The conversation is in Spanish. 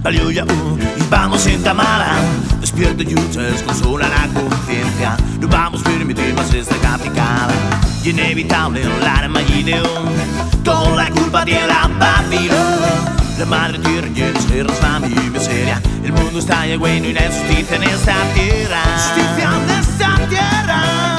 Aleluya, y vamos en Tamara. Despierta y se desconsola la conciencia. No vamos a permitir más esta capicada. Y inevitable la armadillón. Toda la culpa tiene la Babilón. La madre tierra llena de guerras, fama y miseria. El mundo está ya bueno y la injusticia en esta tierra. Justicia en esta tierra.